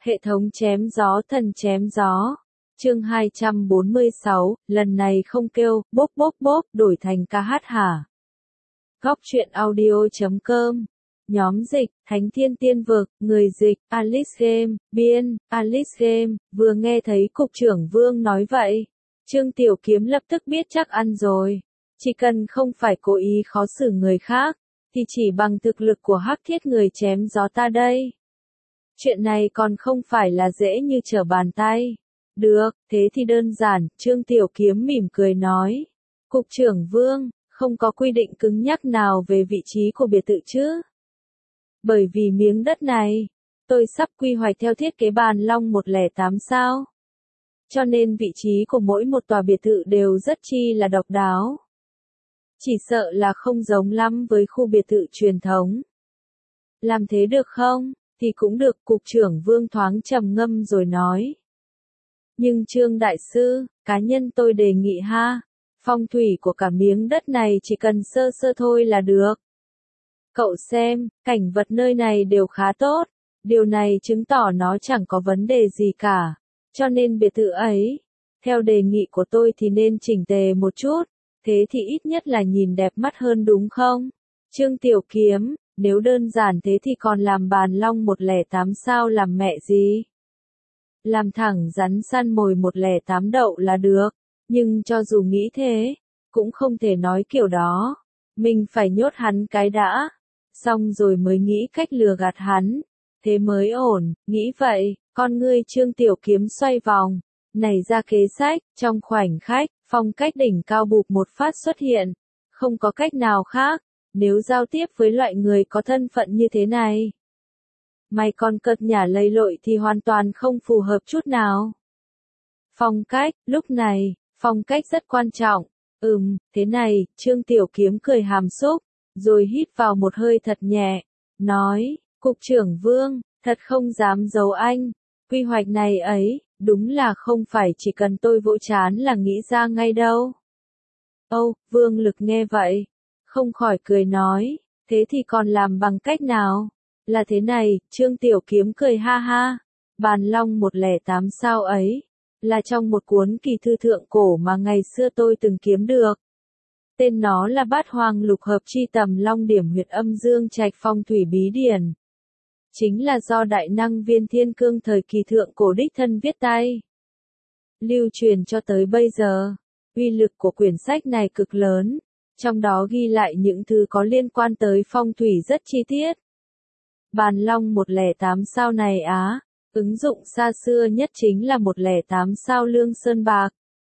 Hệ thống chém gió thần chém gió. Chương 246, lần này không kêu, bốp bốp bốp, đổi thành ca hát hả? Góc truyện audio.com. Nhóm dịch, Thánh Thiên Tiên Vực, người dịch, Alice Game, biên, Alice Game, vừa nghe thấy cục trưởng Vương nói vậy. Trương Tiểu Kiếm lập tức biết chắc ăn rồi. Chỉ cần không phải cố ý khó xử người khác, thì chỉ bằng thực lực của Hắc Thiết người chém gió ta đây. Chuyện này còn không phải là dễ như trở bàn tay. Được, thế thì đơn giản, Trương Tiểu Kiếm mỉm cười nói. Cục trưởng Vương, không có quy định cứng nhắc nào về vị trí của biệt thự chứ? Bởi vì miếng đất này, tôi sắp quy hoạch theo thiết kế Bàn Long 108 sao. Cho nên vị trí của mỗi một tòa biệt thự đều rất chi là độc đáo. Chỉ sợ là không giống lắm với khu biệt thự truyền thống. Làm thế được không? Thì cũng được, cục trưởng Vương thoáng trầm ngâm rồi nói. Nhưng Trương Đại Sư, cá nhân tôi đề nghị ha, phong thủy của cả miếng đất này chỉ cần sơ sơ thôi là được. Cậu xem, cảnh vật nơi này đều khá tốt, điều này chứng tỏ nó chẳng có vấn đề gì cả, cho nên biệt thự ấy, theo đề nghị của tôi thì nên chỉnh tề một chút, thế thì ít nhất là nhìn đẹp mắt hơn đúng không? Trương Tiểu Kiếm, nếu đơn giản thế thì còn làm Bàn Long 108 sao làm mẹ gì? Làm thẳng rắn săn mồi 108 đậu là được, nhưng cho dù nghĩ thế, cũng không thể nói kiểu đó. Mình phải nhốt hắn cái đã, xong rồi mới nghĩ cách lừa gạt hắn, thế mới ổn, nghĩ vậy, con ngươi Trương Tiểu Kiếm xoay vòng, nảy ra kế sách, trong khoảnh khắc, phong cách đỉnh cao bụp một phát xuất hiện, không có cách nào khác, nếu giao tiếp với loại người có thân phận như thế này. Mày còn cợt nhả lầy lội thì hoàn toàn không phù hợp chút nào. Phong cách, lúc này, phong cách rất quan trọng. Thế này, Trương Tiểu Kiếm cười hàm xúc, rồi hít vào một hơi thật nhẹ, nói, cục trưởng Vương, thật không dám giấu anh, quy hoạch này ấy, đúng là không phải chỉ cần tôi vỗ chán là nghĩ ra ngay đâu. Vương Lực nghe vậy, không khỏi cười nói, thế thì còn làm bằng cách nào? Là thế này, Trương Tiểu Kiếm cười ha ha, Bàn Long 108 sao ấy, là trong một cuốn kỳ thư thượng cổ mà ngày xưa tôi từng kiếm được. Tên nó là Bát Hoang Lục Hợp Chi Tầm Long Điểm Huyệt Âm Dương Trạch Phong Thủy Bí Điển. Chính là do đại năng Viên Thiên Cương thời kỳ thượng cổ đích thân viết tay. Lưu truyền cho tới bây giờ, uy lực của quyển sách này cực lớn, trong đó ghi lại những thứ có liên quan tới phong thủy rất chi tiết. Bàn Long 108 sao này ứng dụng xa xưa nhất chính là 108 sao Lương Sơn Bạc.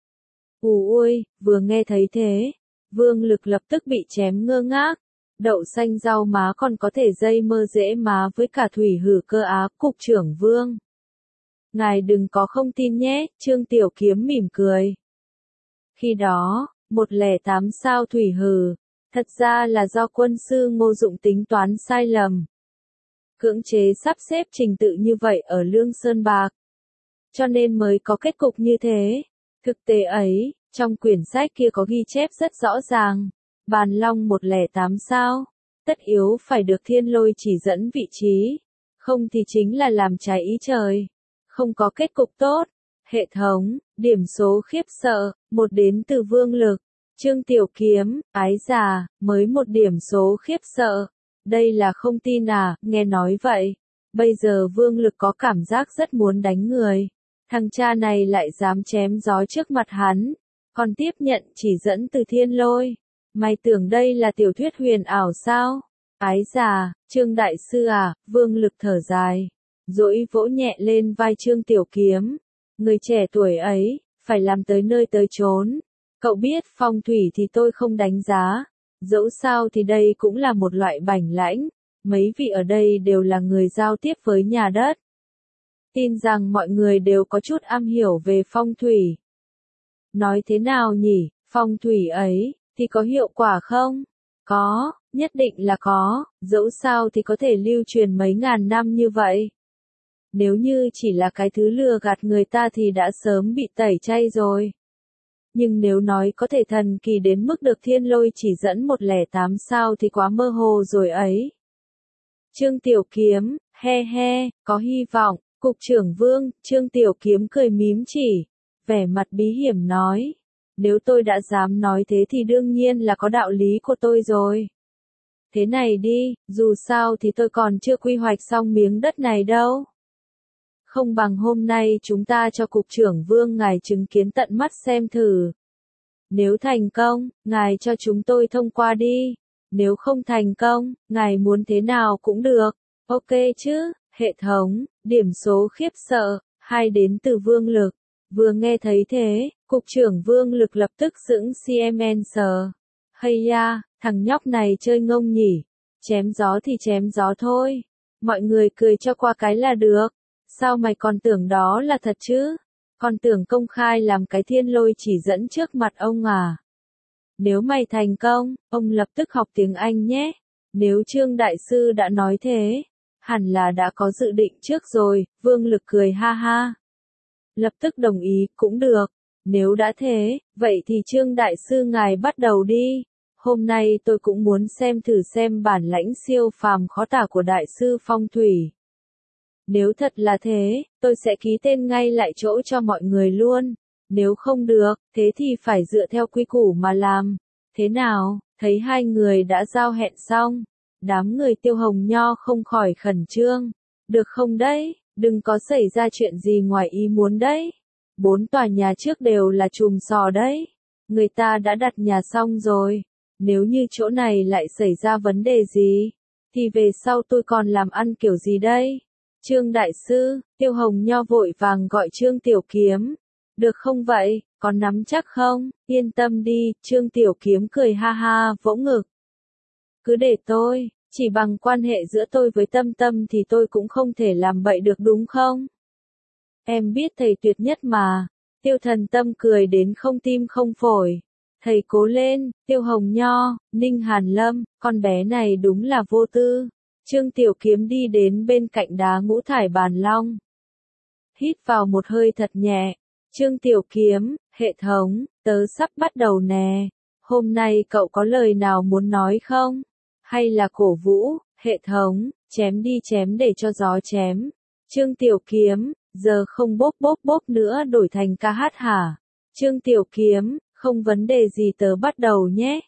Ui, vừa nghe thấy thế, Vương Lực lập tức bị chém ngơ ngác, đậu xanh rau má còn có thể dây mơ dễ má với cả thủy hử cơ cục trưởng Vương. Ngài đừng có không tin nhé, Trương Tiểu Kiếm mỉm cười. Khi đó, 108 sao thủy hử, thật ra là do quân sư Ngô Dụng tính toán sai lầm. Cưỡng chế sắp xếp trình tự như vậy ở Lương Sơn Bạc. Cho nên mới có kết cục như thế. Thực tế ấy, trong quyển sách kia có ghi chép rất rõ ràng. Bàn Long 108 sao, tất yếu phải được thiên lôi chỉ dẫn vị trí. Không thì chính là làm trái ý trời. Không có kết cục tốt. Hệ thống, điểm số khiếp sợ, 1 đến từ Vương Lực. Trương Tiểu Kiếm, ái già, mới 1 điểm số khiếp sợ. Đây là không tin nghe nói vậy. Bây giờ Vương Lực có cảm giác rất muốn đánh người. Thằng cha này lại dám chém gió trước mặt hắn. Còn tiếp nhận chỉ dẫn từ thiên lôi. Mày tưởng đây là tiểu thuyết huyền ảo sao? Ái già, Trương Đại Sư Vương Lực thở dài. Dỗi vỗ nhẹ lên vai Trương Tiểu Kiếm. Người trẻ tuổi ấy, phải làm tới nơi tới chốn. Cậu biết phong thủy thì tôi không đánh giá. Dẫu sao thì đây cũng là một loại bản lãnh, mấy vị ở đây đều là người giao tiếp với nhà đất. Tin rằng mọi người đều có chút am hiểu về phong thủy. Nói thế nào nhỉ, phong thủy ấy, thì có hiệu quả không? Có, nhất định là có, dẫu sao thì có thể lưu truyền mấy ngàn năm như vậy. Nếu như chỉ là cái thứ lừa gạt người ta thì đã sớm bị tẩy chay rồi. Nhưng nếu nói có thể thần kỳ đến mức được thiên lôi chỉ dẫn 108 sao thì quá mơ hồ rồi ấy. Trương Tiểu Kiếm, he he, có hy vọng, Cục trưởng Vương, Trương Tiểu Kiếm cười mím chỉ, vẻ mặt bí hiểm nói. Nếu tôi đã dám nói thế thì đương nhiên là có đạo lý của tôi rồi. Thế này đi, dù sao thì tôi còn chưa quy hoạch xong miếng đất này đâu. Không bằng hôm nay chúng ta cho Cục trưởng Vương ngài chứng kiến tận mắt xem thử. Nếu thành công, ngài cho chúng tôi thông qua đi. Nếu không thành công, ngài muốn thế nào cũng được. Ok chứ, hệ thống, điểm số khiếp sợ, 2 đến từ Vương Lực. Vừa nghe thấy thế, Cục trưởng Vương Lực lập tức sững CMN sờ. Hay da, thằng nhóc này chơi ngông nhỉ. Chém gió thì chém gió thôi. Mọi người cười cho qua cái là được. Sao mày còn tưởng đó là thật chứ? Còn tưởng công khai làm cái thiên lôi chỉ dẫn trước mặt ông à? Nếu mày thành công, ông lập tức học tiếng Anh nhé. Nếu Trương Đại Sư đã nói thế, hẳn là đã có dự định trước rồi, Vương Lực cười ha ha. Lập tức đồng ý, cũng được. Nếu đã thế, vậy thì Trương Đại Sư ngài bắt đầu đi. Hôm nay tôi cũng muốn xem thử xem bản lãnh siêu phàm khó tả của Đại Sư Phong Thủy. Nếu thật là thế, tôi sẽ ký tên ngay lại chỗ cho mọi người luôn. Nếu không được, thế thì phải dựa theo quy củ mà làm. Thế nào, thấy hai người đã giao hẹn xong. Đám người Tiêu Hồng Nho không khỏi khẩn trương. Được không đấy, đừng có xảy ra chuyện gì ngoài ý muốn đấy. 4 tòa nhà trước đều là chùm sò đấy. Người ta đã đặt nhà xong rồi. Nếu như chỗ này lại xảy ra vấn đề gì, thì về sau tôi còn làm ăn kiểu gì đây? Trương Đại Sư, Tiêu Hồng Nho vội vàng gọi Trương Tiểu Kiếm. Được không vậy, còn nắm chắc không? Yên tâm đi, Trương Tiểu Kiếm cười ha ha, vỗ ngực. Cứ để tôi, chỉ bằng quan hệ giữa tôi với Tâm Tâm thì tôi cũng không thể làm bậy được đúng không? Em biết thầy tuyệt nhất mà. Tiêu Thần Tâm cười đến không tim không phổi. Thầy cố lên, Tiêu Hồng Nho, Ninh Hàn Lâm, con bé này đúng là vô tư. Trương Tiểu Kiếm đi đến bên cạnh đá ngũ thải bàn long. Hít vào một hơi thật nhẹ. Trương Tiểu Kiếm, hệ thống, tớ sắp bắt đầu nè. Hôm nay cậu có lời nào muốn nói không? Hay là cổ vũ, hệ thống, chém đi chém để cho gió chém. Trương Tiểu Kiếm, giờ không bốp bốp bốp nữa đổi thành ca hát hả? Trương Tiểu Kiếm, không vấn đề gì tớ bắt đầu nhé.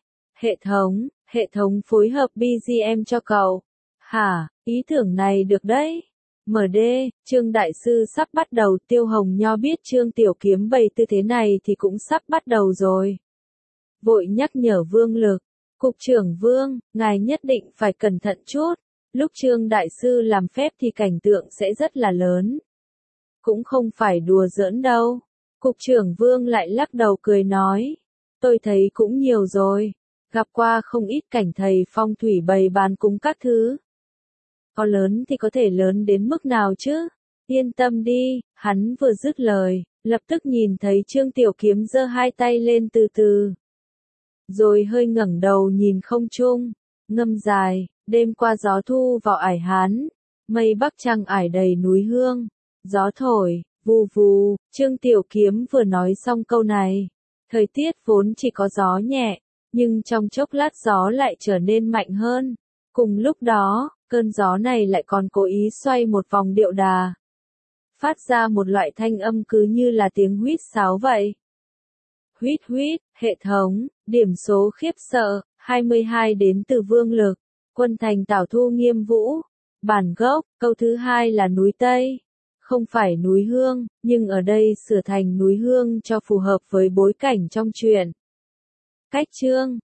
Hệ thống phối hợp BGM cho cậu. Hả, ý tưởng này được đấy. MD, Trương Đại Sư sắp bắt đầu. Tiêu Hồng Nho biết Trương Tiểu Kiếm bày tư thế này thì cũng sắp bắt đầu rồi. Vội nhắc nhở Vương Lực. Cục trưởng Vương, ngài nhất định phải cẩn thận chút. Lúc Trương Đại Sư làm phép thì cảnh tượng sẽ rất là lớn. Cũng không phải đùa giỡn đâu. Cục trưởng Vương lại lắc đầu cười nói. Tôi thấy cũng nhiều rồi. Gặp qua không ít cảnh thầy phong thủy bày bàn cúng các thứ. Có lớn thì có thể lớn đến mức nào chứ? Yên tâm đi, hắn vừa dứt lời, lập tức nhìn thấy Trương Tiểu Kiếm giơ hai tay lên từ từ. Rồi hơi ngẩng đầu nhìn không trung, ngâm dài, đêm qua gió thu vào ải Hán, mây bắc trăng ải đầy núi hương, gió thổi, vù vù, Trương Tiểu Kiếm vừa nói xong câu này. Thời tiết vốn chỉ có gió nhẹ, nhưng trong chốc lát gió lại trở nên mạnh hơn. Cùng lúc đó, cơn gió này lại còn cố ý xoay một vòng điệu đà. Phát ra một loại thanh âm cứ như là tiếng huýt sáo vậy. Huýt huýt, hệ thống, điểm số khiếp sợ, 22 đến từ Vương Lực. Quân thành Tảo Thu Nghiêm Vũ. Bản gốc, câu thứ hai là núi Tây. Không phải núi Hương, nhưng ở đây sửa thành núi Hương cho phù hợp với bối cảnh trong truyện. Cách chương,